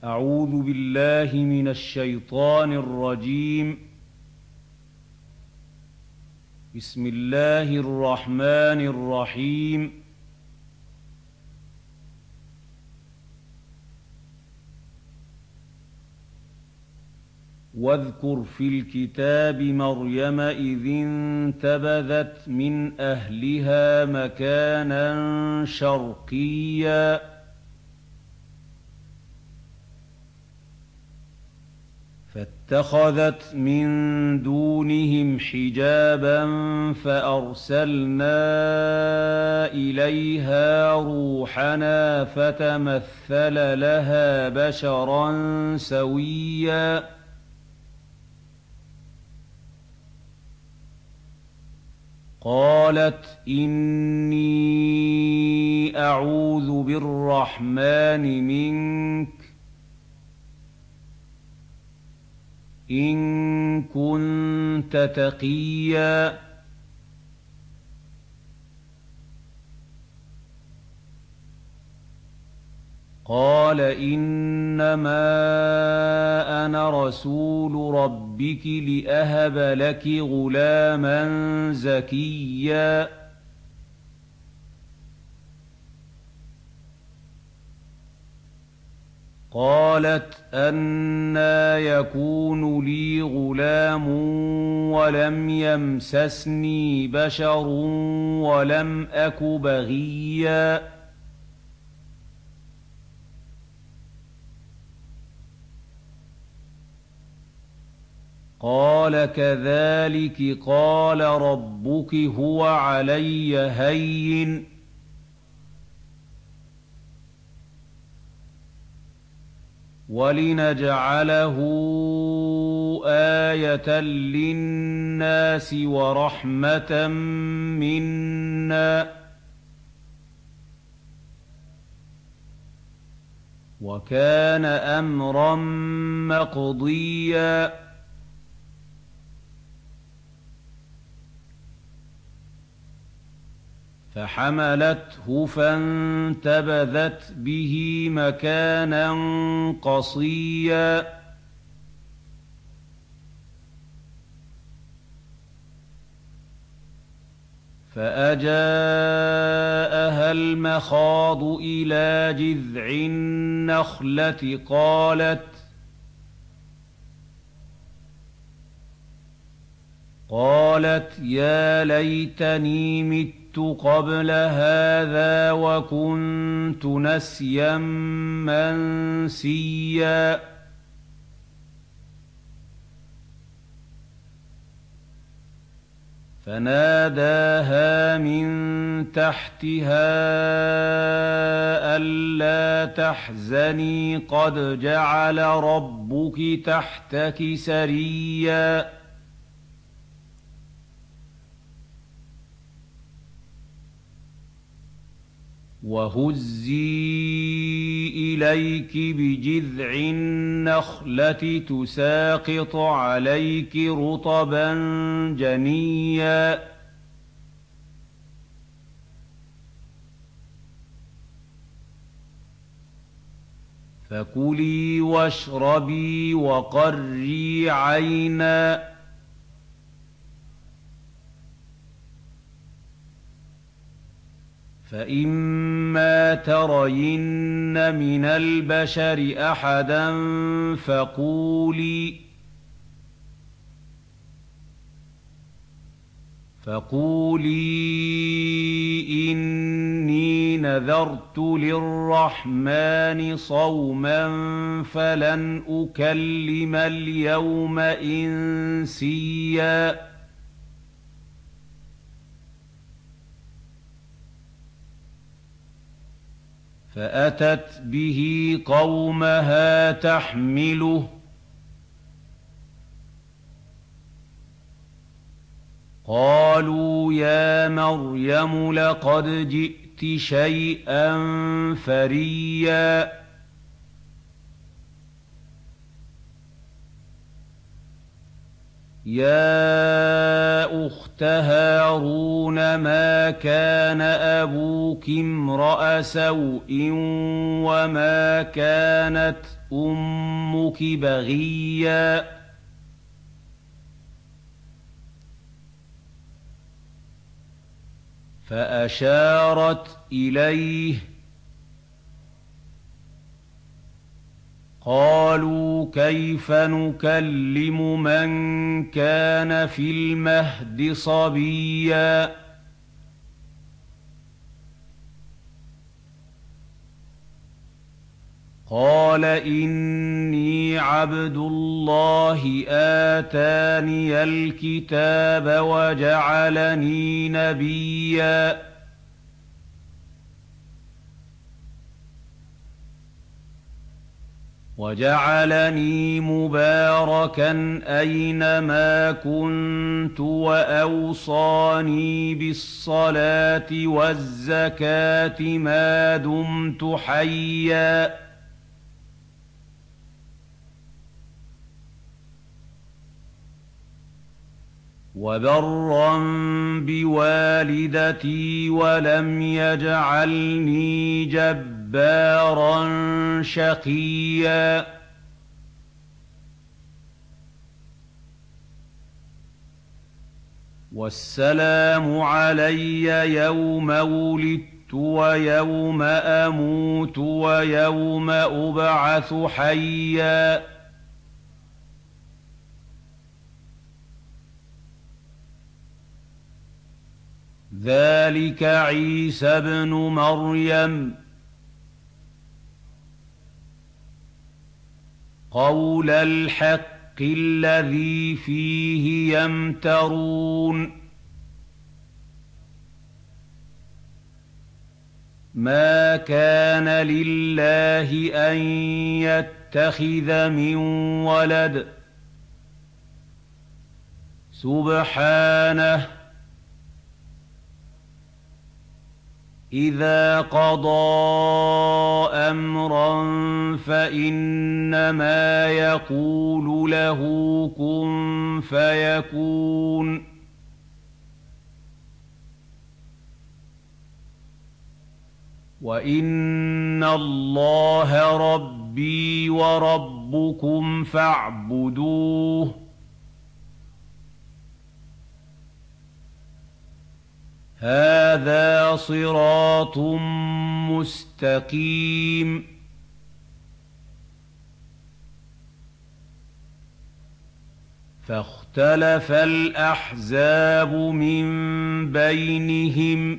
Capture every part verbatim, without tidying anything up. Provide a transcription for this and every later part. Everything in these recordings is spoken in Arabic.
أعوذ بالله من الشيطان الرجيم. بسم الله الرحمن الرحيم. واذكر في الكتاب مريم إذ انتبذت من أهلها مكانا شرقيا فاتخذت من دونهم حجابا فأرسلنا إليها روحنا فتمثل لها بشرا سويا قالت إني أعوذ بالرحمن منك إن كنت تقيا قال إنما أنا رسول ربك لأهب لك غلاما زكيا قالت أنى يكون لي غلام ولم يمسسني بشر ولم أك بغيا قال كذلك قال ربك هو علي هين ولنجعله آية للناس ورحمة منا وكان أمرا مقضيا فحملته فانتبذت به مكانا قصيا فأجاءها المخاض إلى جذع النخلة قالت قالت يا ليتني مت قبل هذا وكنت نسيا منسيا فناداها من تحتها ألا تحزني قد جعل ربك تحتك سريا وهزي إليك بجذع النخلة تساقط عليك رطبا جنيا فكلي واشربي وقري عينا فإما ترين من البشر أحدا فقولي فقولي إني نذرت للرحمن صوما فلن أكلم اليوم إنسيا فأتت به قومها تحمله قالوا يا مريم لقد جئت شيئا فريا يا أخت هارون ما كان أبوك امرأ سوء وما كانت أمك بغيا فأشارت إليه قالوا كيف نكلم من كان في المهد صبيا قال إني عبد الله آتاني الكتاب وجعلني نبيا وجعلني مباركا أينما كنت وأوصاني بالصلاة والزكاة ما دمت حيا وبرا بوالدتي ولم يجعلني جبارا شقيا والسلام علي يوم ولدت ويوم أموت ويوم أبعث حيا ذلك عيسى ابن مريم قول الحق الذي فيه يمترون ما كان لله أن يتخذ من ولد سبحانه إذا قضى أمرا فإنما يقول له كن فيكون وإن الله ربي وربكم فاعبدوه هذا صراط مستقيم فاختلف الأحزاب من بينهم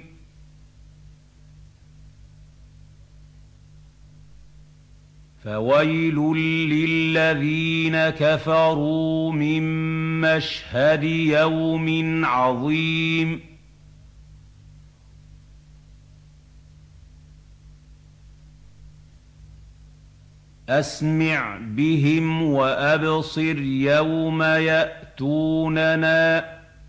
فويل للذين كفروا من مشهد يوم عظيم أسمع بهم وأبصر يوم يأتوننا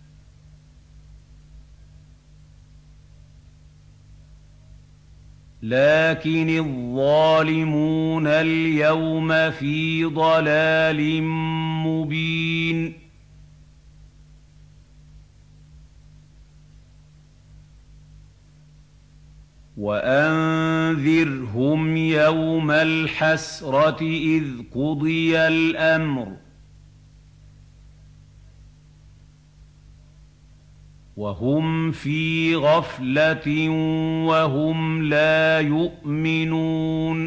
لكن الظالمون اليوم في ضلال مبين وأنذرهم يوم الحسرة إذ قضي الأمر وهم في غفلة وهم لا يؤمنون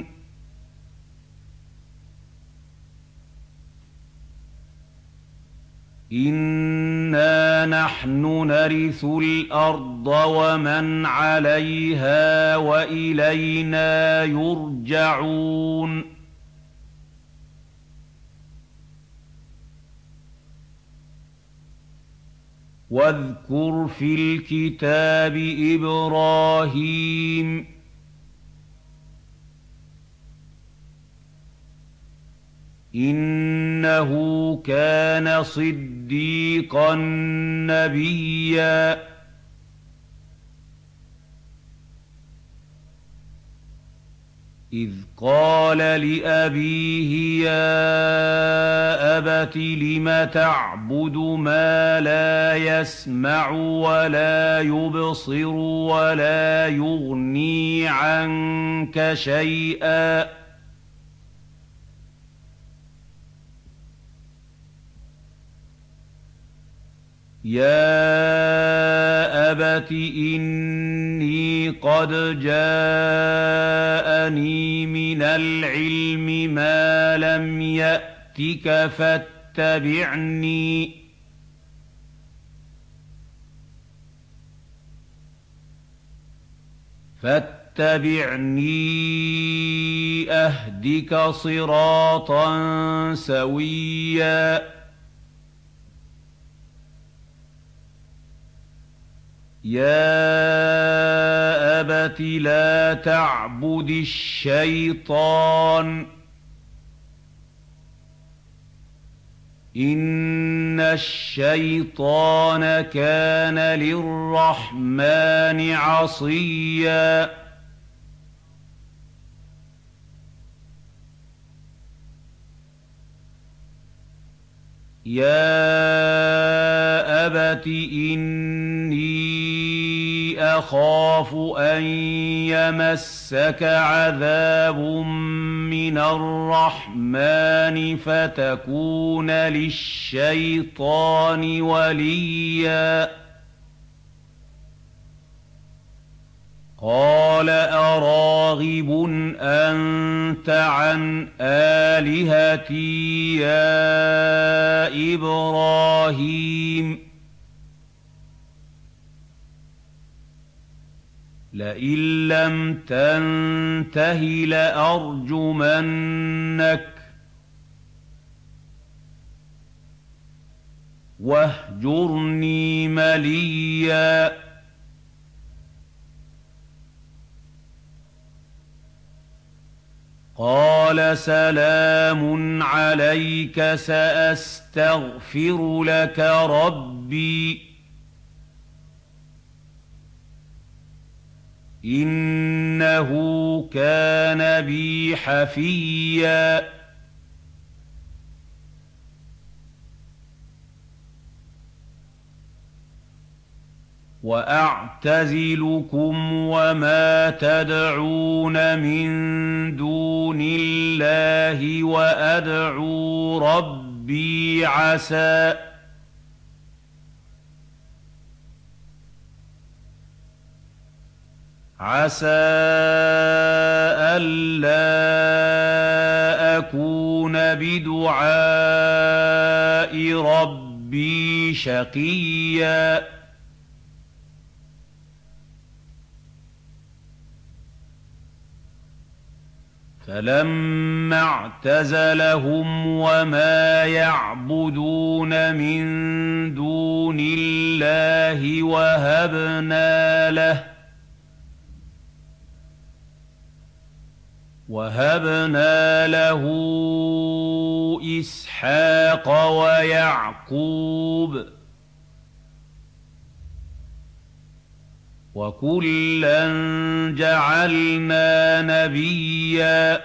إنا نحن نرث الأرض ومن عليها وإلينا يرجعون واذكر في الكتاب إبراهيم إنه كان صديقا نبيا إذ قال لأبيه يا أبت لم تعبد ما لا يسمع ولا يبصر ولا يغني عنك شيئا يا أبت إني قد جاءني من العلم ما لم يأتك فاتبعني فاتبعني أهدك صراطا سويا يا أبت لا تعبد الشيطان إن الشيطان كان للرحمن عصيا يا أبت إني أخاف أن يمسك عذاب من الرحمن فتكون للشيطان وليا قال أراغب أنت عن آلهتي يا إبراهيم لئن لم تنته لأرجمنك واهجرني مليا قال سلام عليك سأستغفر لك ربي إنه كان بي حفيا وأعتزلكم وما تدعون من دون الله وأدعو ربي عسى عسى ألا أكون بدعاء ربي شقيا فلما اعتزلهم وما يعبدون من دون الله وهبنا له وهبنا له إسحاق ويعقوب وكلا جعلنا نبيا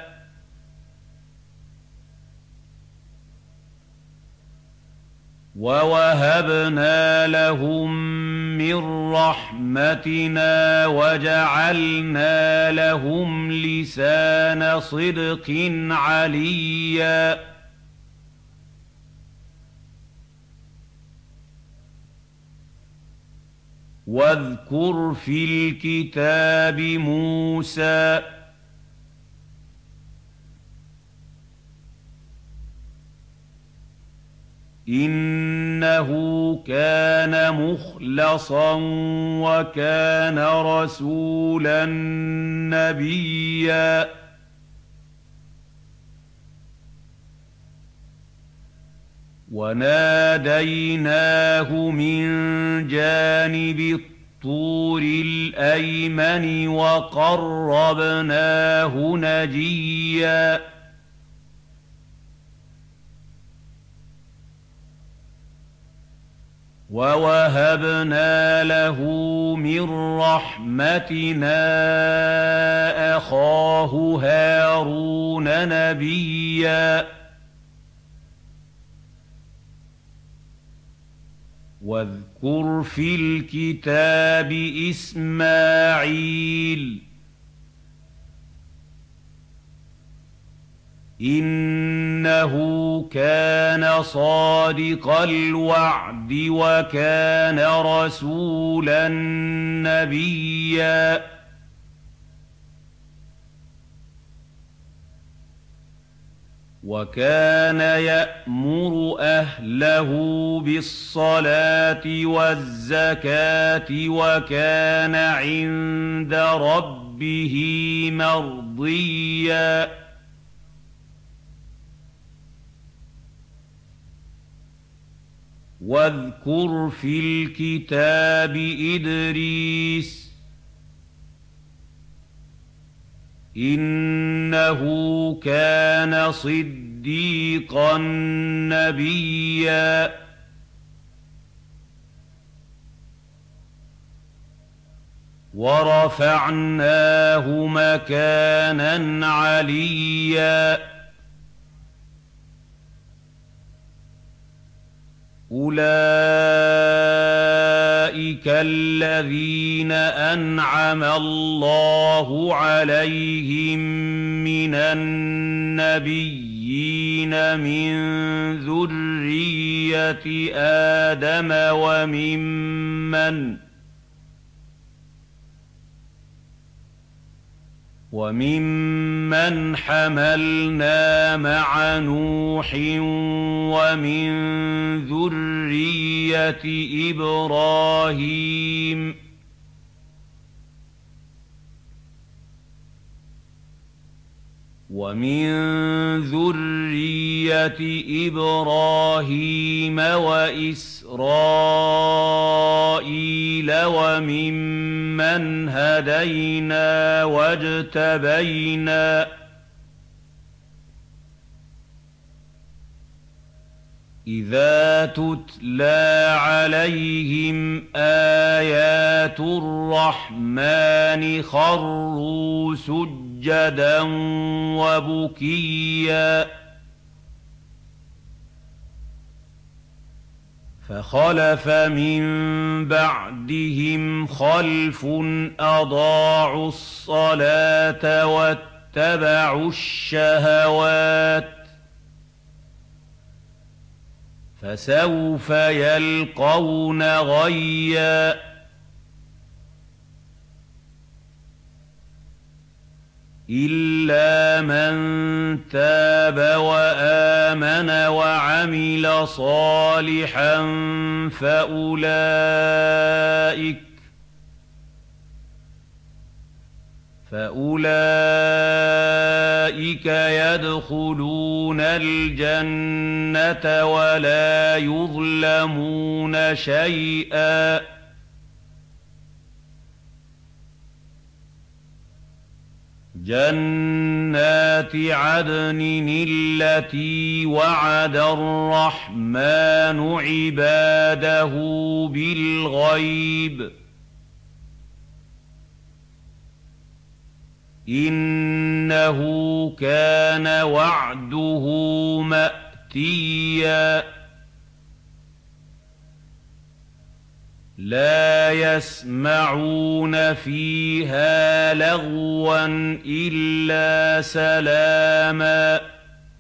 ووهبنا لهم من رحمتنا وجعلنا لهم لسان صدق عليا واذكر في الكتاب موسى إنه كان مخلصا وكان رسولا نبيا وناديناه من جانب الطور الأيمن وقربناه نجيا وَوَهَبْنَا لَهُ مِن رَّحْمَتِنَا أَخَاهُ هَارُونَ نَبِيًّا. وَاذْكُرْ فِي الْكِتَابِ إِسْمَاعِيلَ إِنَّهُ كَانَ صَادِقَ الْوَعْدِ وَكَانَ رَسُولًا نَّبِيًّا. وَكَانَ يَأْمُرُ أَهْلَهُ بِالصَّلَاةِ وَالزَّكَاةِ وَكَانَ عِندَ رَبِّهِ مَرْضِيًّا. وَاذْكُرْ فِي الْكِتَابِ إِدْرِيسَ إِنَّهُ كَانَ صِدِّيقًا نَّبِيًّا. وَرَفَعْنَاهُ مَكَانًا عَلِيًّا. أُولَٰئِكَ الَّذِينَ أَنْعَمَ اللَّهُ عَلَيْهِم مِّنَ النَّبِيِّينَ مِن ذُرِّيَّةِ آدَمَ وَمِمَّنْ وَمِمَّنْ حَمَلْنَا مَعَ نُوحٍ وَمِن ذُرِّيَّةِ إِبْرَاهِيمَ وَمِن ذُرِّيَّةِ إِبْرَاهِيمَ وَإِسْرَائِيلَ وَمِمَّنْ هَدَيْنَا وَاجْتَبَيْنَا إِذَا تُتْلَىٰ عَلَيْهِمْ آيَاتُ الرَّحْمَٰنِ خَرُّوا سُجَّدًا وَبُكِيًّا. فَخَلَفَ مِن بَعْدِهِمْ خَلْفٌ أَضَاعُوا الصَّلَاةَ وَاتَّبَعُوا الشَّهَوَاتِ فَسَوْفَ يَلْقَوْنَ غَيًّا. إِلَّا مَن تَابَ وَآمَنَ وَعَمِلَ صَالِحًا فَأُولَٰئِكَ فَأُولَٰئِكَ يَدْخُلُونَ الْجَنَّةَ وَلَا يُظْلَمُونَ شَيْئًا. جَنَّاتِ عَدْنٍ الَّتِي وَعَدَ الرَّحْمَٰنُ عِبَادَهُ بِالْغَيْبِ ۚ إِنَّهُ كَانَ وَعْدُهُ مَأْتِيًّا. لَا يَسْمَعُونَ فِيهَا لَغْوًا إِلَّا سَلَامًا ۖ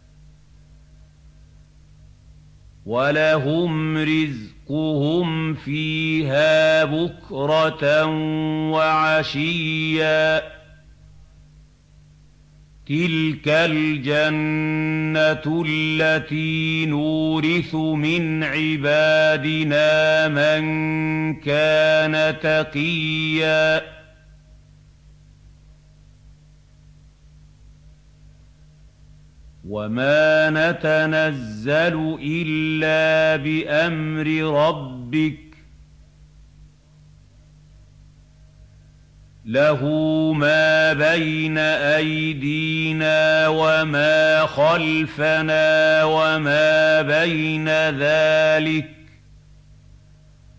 وَلَهُمْ رِزْقُهُمْ فِيهَا بُكْرَةً وَعَشِيًّا. تِلْكَ الْجَنَّةُ الَّتِي نُورِثُ مِنْ عِبَادِنَا مَن كَانَ تَقِيًّا. وَمَا نَتَنَزَّلُ إِلَّا بِأَمْرِ رَبِّكَ لَهُ مَا بَيْنَ أَيْدِينَا وَمَا خَلْفَنَا وَمَا بَيْنَ ذَٰلِكَ ۚ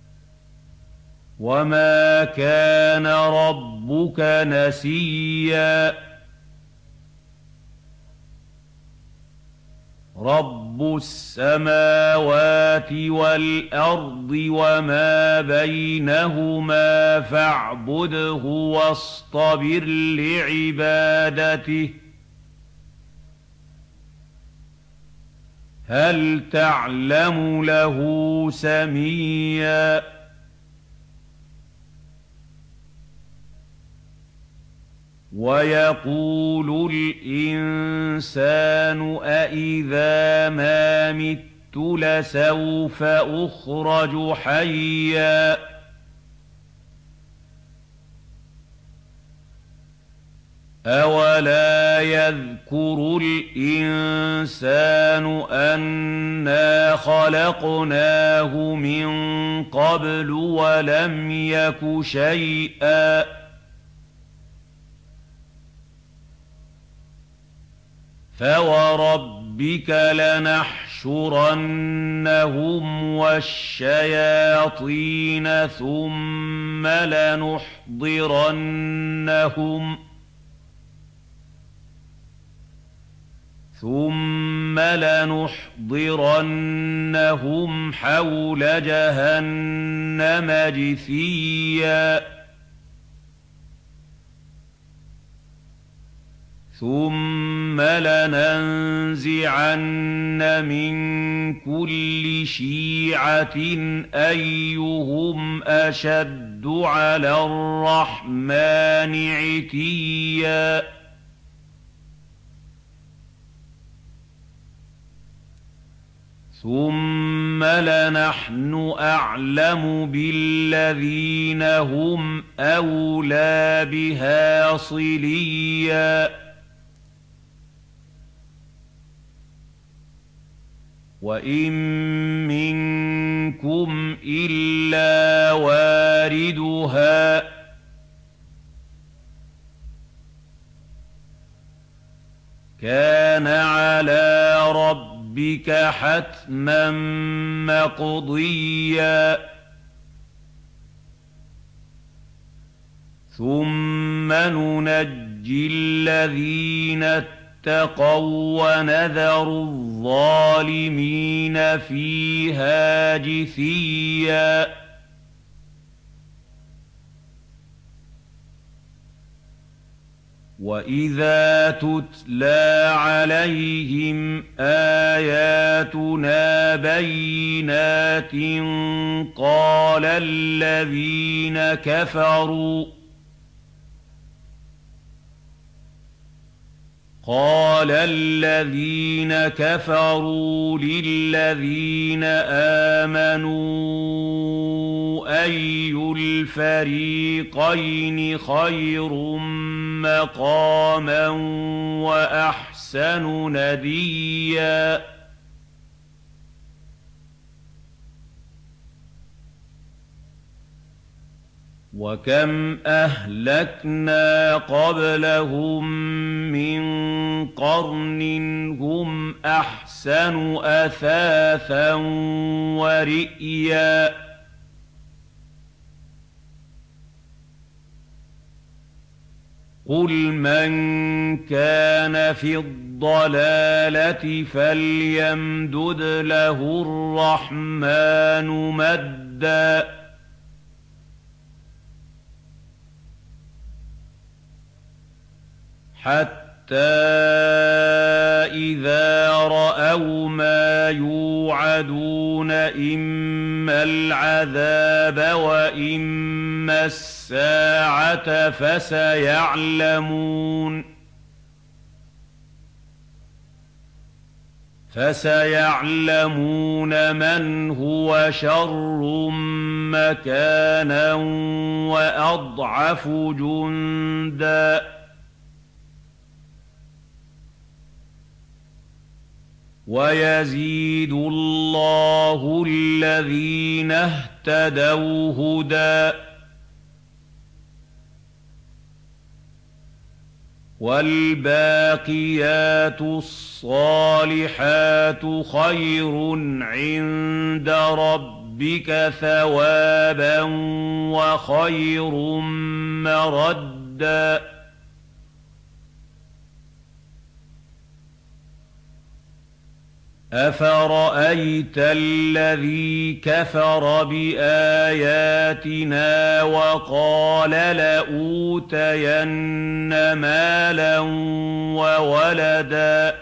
وما كان ربك نسيا رب السماوات والأرض وما بينهما فاعبده واصطبر لعبادته هل تعلم له سميا ويقول الإنسان أإذا ما مت لسوف أخرج حيا أولا يذكر الإنسان أنا خلقناه من قبل ولم يك شيئا فوربك لنحشرنهم والشياطين ثم لنحضرنهم ثم لنحضرنهم حول جهنم جثيا ثم لننزعن من كل شيعة أيهم أشد على الرحمن عتيا ثم لنحن أعلم بالذين هم أولى بها صليا وإن منكم إلا واردها كان على ربك حتما مقضيا ثم ننجي الذين اتقوا ونذر الظالمين فيها جثيا وإذا تتلى عليهم آياتنا بينات قال الذين كفروا قال الذين كفروا للذين آمنوا أي الفريقين خير مقاما وأحسن نديا وكم أهلكنا قبلهم من قرن هم أحسن أثاثا ورئيا قل من كان في الضلالة فليمدد له الرحمن مدا حتى إذا رأوا ما يوعدون إما العذاب وإما الساعة فسيعلمون فسيعلمون من هو شر مكانا وأضعف جندا ويزيد الله الذين اهتدوا هدى والباقيات الصالحات خير عند ربك ربك ثوابا وخير مردا أفرأيت الذي كفر بآياتنا وقال لأوتين مالا وولدا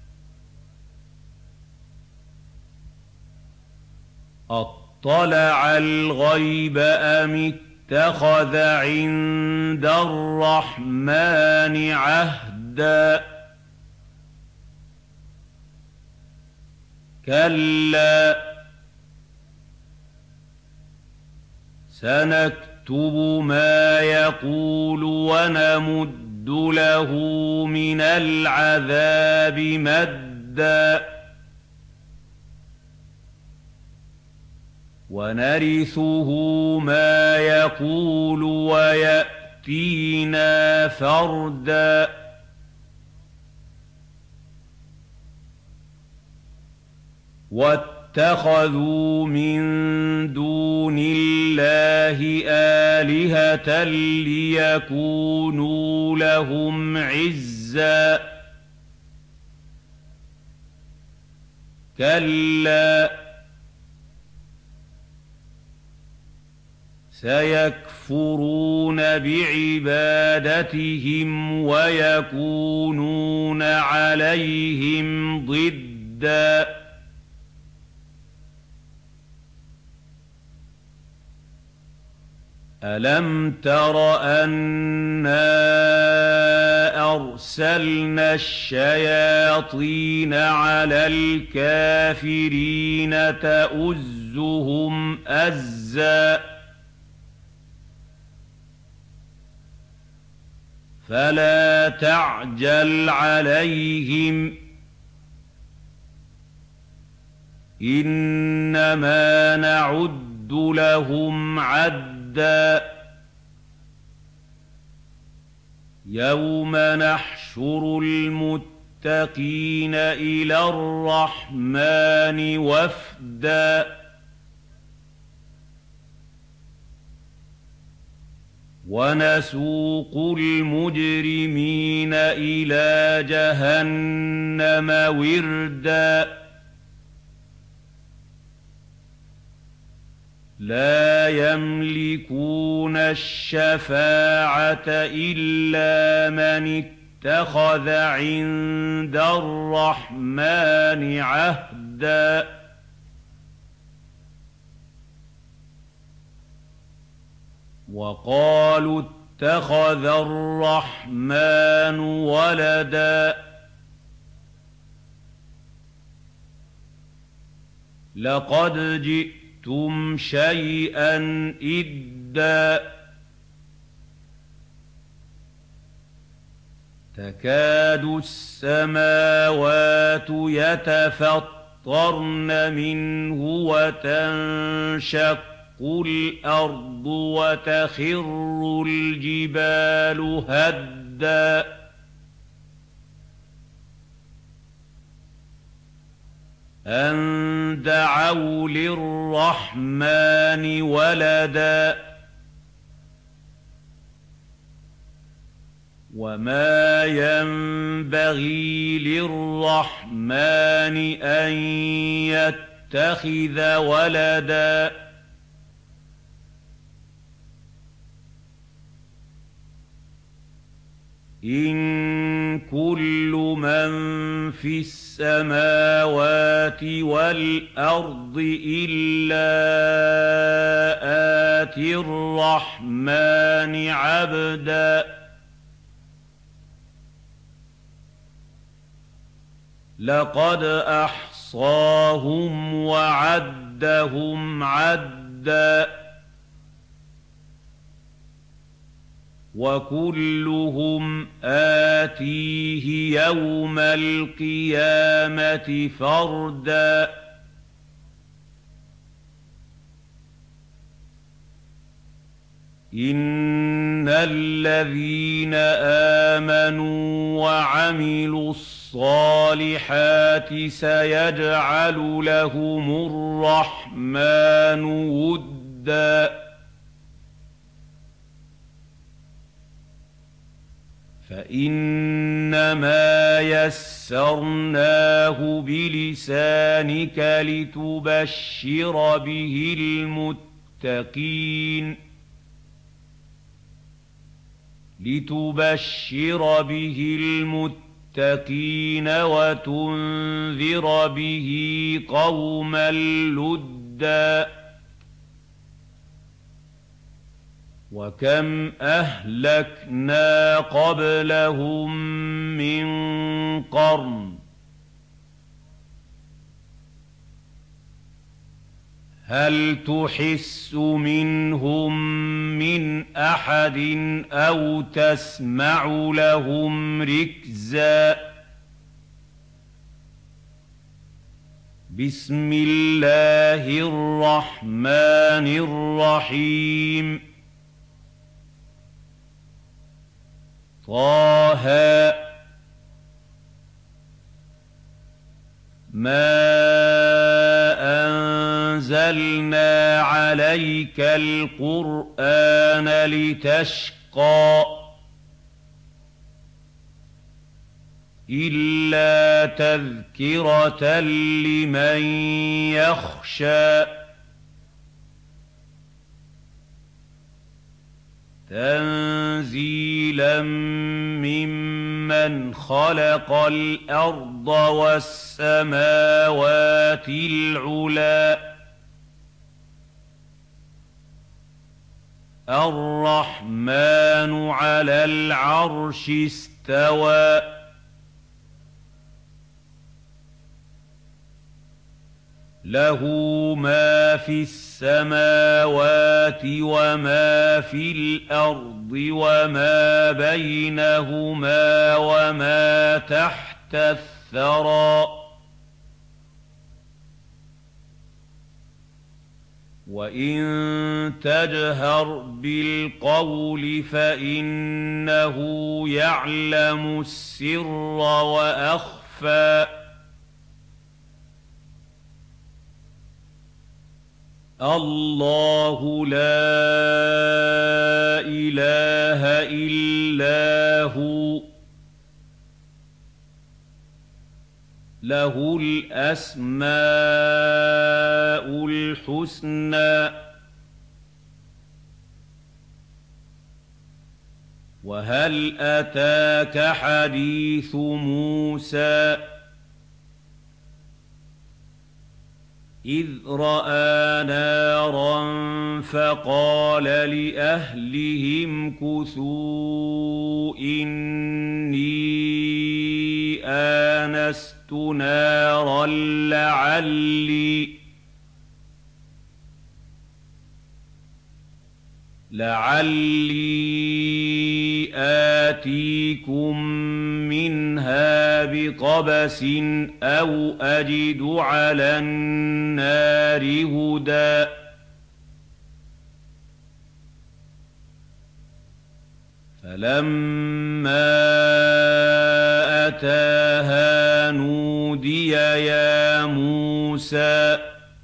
أطلع الغيب أم اتخذ عند الرحمن عهدا كلا سنكتب ما يقول ونمد له من العذاب مدا ونرثه ما يقول ويأتينا فردا واتخذوا من دون الله آلهة ليكونوا لهم عزا كلا سيكفرون بعبادتهم ويكونون عليهم ضدا ألم تر أنا أرسلنا الشياطين على الكافرين تؤزهم أزا فلا تعجل عليهم إنما نعد لهم عدا يوم نحشر المتقين إلى الرحمن وفدا ونسوق المجرمين إلى جهنم وردا لا يملكون الشفاعة إلا من اتخذ عند الرحمن عهدا وقالوا اتخذ الرحمن ولدا لقد جئتم شيئا إدا تكاد السماوات يتفطرن منه وتنشق الأرض وتخر الجبال هدا أن دعوا للرحمن ولدا وما ينبغي للرحمن أن يتخذ ولدا إن كل من في السماوات والأرض إلا آتي الرحمن عبدا لقد أحصاهم وعدهم عدا وكلهم آتيه يوم القيامة فردا إِنَّ الَّذِينَ آمَنُوا وَعَمِلُوا الصَّالِحَاتِ سَيَجْعَلُ لَهُمُ الرَّحْمَٰنُ وُدًّا فَإِنَّمَا يَسَّرْنَاهُ بِلِسَانِكَ لِتُبَشِّرَ بِهِ الْمُتَّقِينَ لِتُبَشِّرَ بِهِ الْمُتَّقِينَ وَتُنذِرَ بِهِ قَوْمًا لُّدًّا وَكَمْ أَهْلَكْنَا قَبْلَهُم مِّن قَرْنٍ هَلْ تُحِسُّ مِنْهُم مِّنْ أَحَدٍ أَوْ تَسْمَعُ لَهُمْ رِكْزًا بِسْمِ اللَّهِ الرَّحْمَٰنِ الرَّحِيمِ طه ما أنزلنا عليك القرآن لتشقى إلا تذكرة لمن يخشى تنزيلا ممن خلق الأرض والسماوات العلى الرحمن على العرش استوى له ما في السماوات وما في الأرض وما بينهما وما تحت الثرى وإن تجهر بالقول فإنه يعلم السر وأخفى الله لا إله إلا هو له الأسماء الحسنى وهل أتاك حديث موسى إذ رأى نارا فقال لأهلهم كثوا إني آنست نارا لعلي لعلي آتيكم منها بقبس أو أجد على النار هدى فلما أتاها نودي يا موسى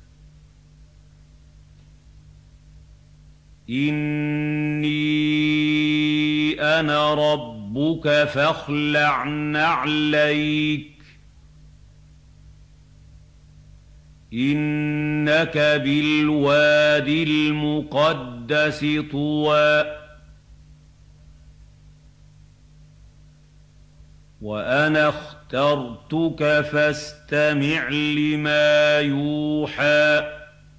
إني أنا ربك فاخلع نعليك إنك بالواد المقدس طوى وأنا اخترتك فاستمع لما يوحى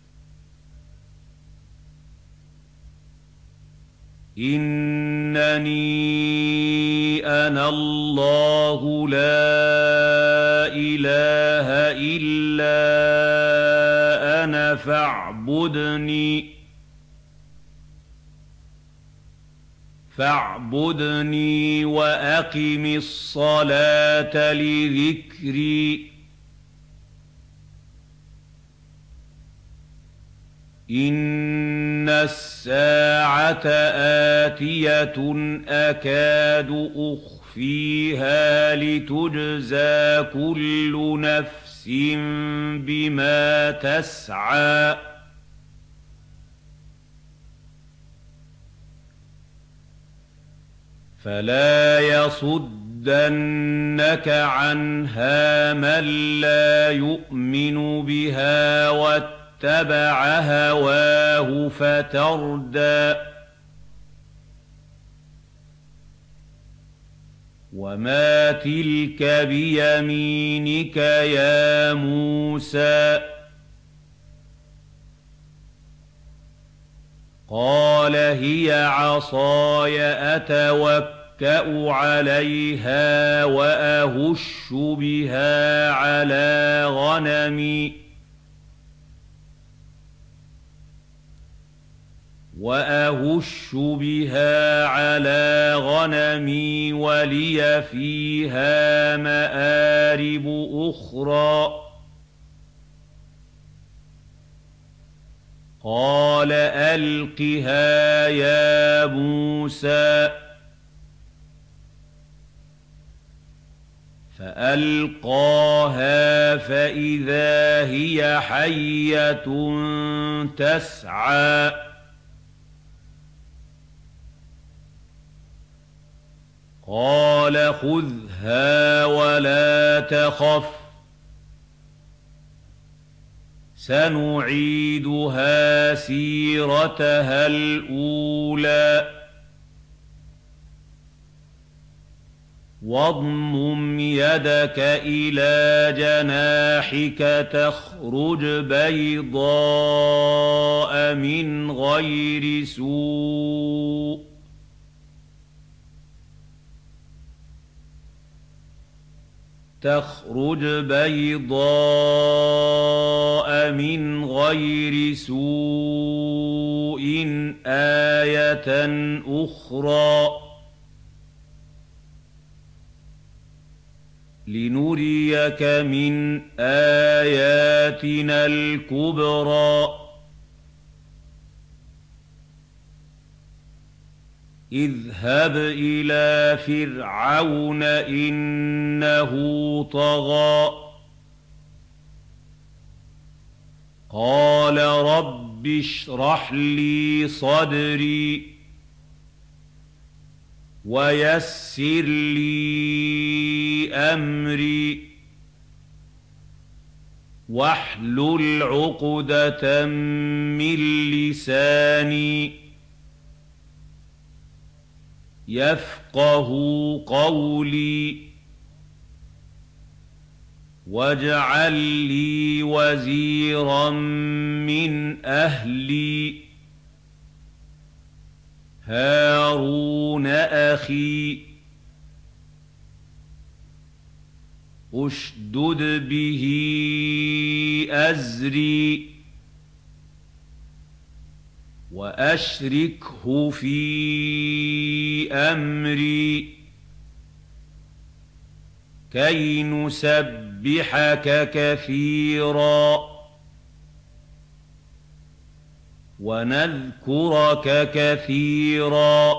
إنني أنا الله لا إله إلا أنا فاعبدني فاعبدني وأقم الصلاة لذكري إِنَّ السَّاعَةَ آتِيَةٌ أَكَادُ أُخْفِيهَا لِتُجْزَىٰ كُلُّ نَفْسٍ بِمَا تَسْعَىٰ فَلَا يَصُدَّنَّكَ عَنْهَا مَن لَّا يُؤْمِنُ بِهَا وَاتَّبَعَ هَوَاهُ فَتَرْدَىٰ وَمَا تِلْكَ بِيَمِينِكَ يَا مُوسَىٰ قَالَ هِيَ عَصَايَ أَتَوَكَّأُ عَلَيْهَا وَأَهُشُّ بِهَا عَلَىٰ غَنَمِي وَأَهُشُّ بِهَا عَلَىٰ غَنَمِي وَلِيَ فِيهَا مَآرِبُ أُخْرَىٰ قَالَ أَلْقِهَا يَا مُوسَىٰ فَأَلْقَاهَا فَإِذَا هِيَ حَيَّةٌ تَسْعَىٰ قَالَ خُذْهَا وَلَا تَخَفْ سَنُعِيدُهَا سِيرَتَهَا الْأُولَىٰ وَاضْمُمْ يَدَكَ إِلَىٰ جَنَاحِكَ تَخْرُجْ بَيْضَاءَ مِنْ غَيْرِ سُوءٍ تخرج بيضاء من غير سوء آية أخرى لنريك من آياتنا الكبرى اذهب إلى فرعون إنه طغى قال رب اشرح لي صدري ويسر لي أمري واحلل عقدة من لساني يفقهوا قولي واجعل لي وزيرا من أهلي هارون أخي اشدد به أزري وأشركه في أمري كي نسبحك كثيرا ونذكرك كثيرا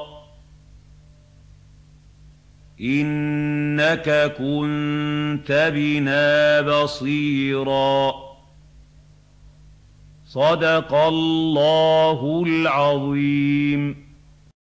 إنك كنت بنا بصيرا صدق الله العظيم.